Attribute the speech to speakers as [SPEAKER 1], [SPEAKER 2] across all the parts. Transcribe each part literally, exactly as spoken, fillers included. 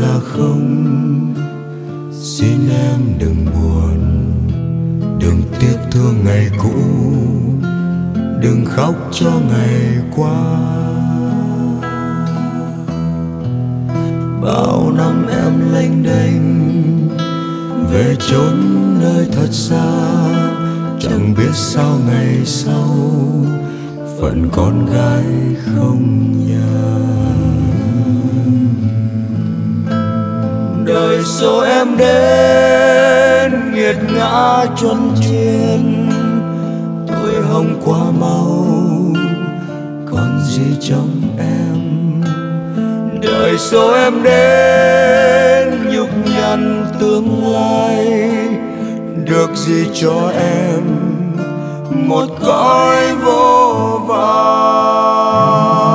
[SPEAKER 1] là không. Xin em đừng buồn, đừng tiếc thương ngày cũ, đừng khóc cho ngày qua. Bao năm em lênh đênh về chốn nơi thật xa, chẳng biết sao ngày sau phận con gái không nhà. Đời số em đến nghiệt ngã chuân chiên, tuổi hồng quá mau còn gì trong em. Đời số em đến nhục nhằn tương lai, được gì cho em một cõi vô vọng.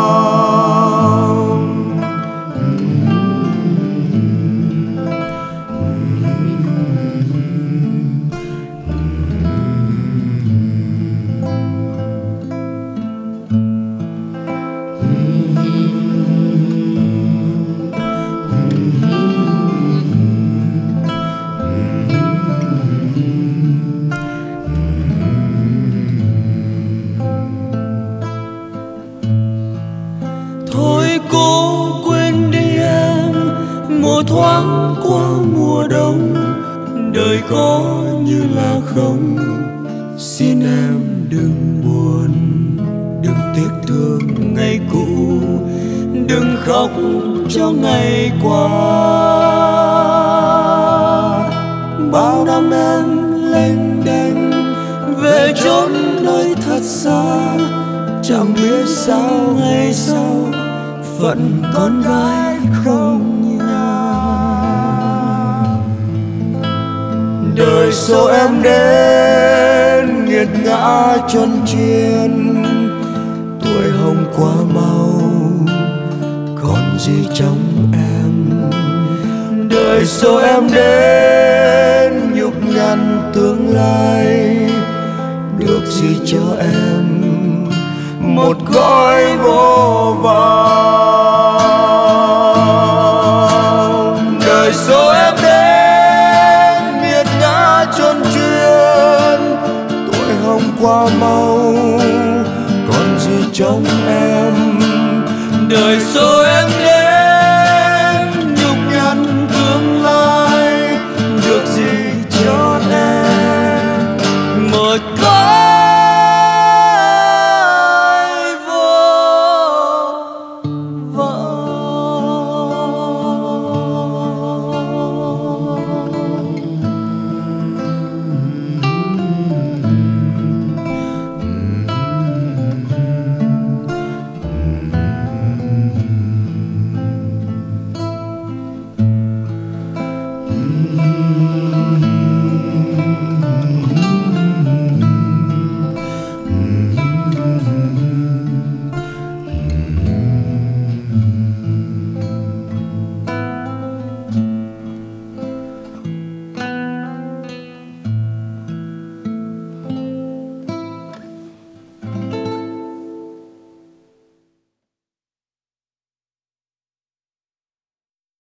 [SPEAKER 1] Thôi cố quên đi em, một thoáng qua mùa đông, đời có như là không. Xin em đừng buồn, đừng tiếc thương ngày cũ, đừng khóc cho ngày qua. Bao năm em lênh đênh về chốn nơi thật xa, chẳng biết sao ngày sau phận con gái không nhà. Đời số em đến nghiệt ngã chuân chiên, tuổi hồng quá mau còn gì trong em. Đời số em đến nhục nhằn tương lai, được gì cho em một cõi vô vọng. Đời số em đến nghiệt ngã chuân chuyên, tuổi hồng quá mau còn gì trong em. Đời số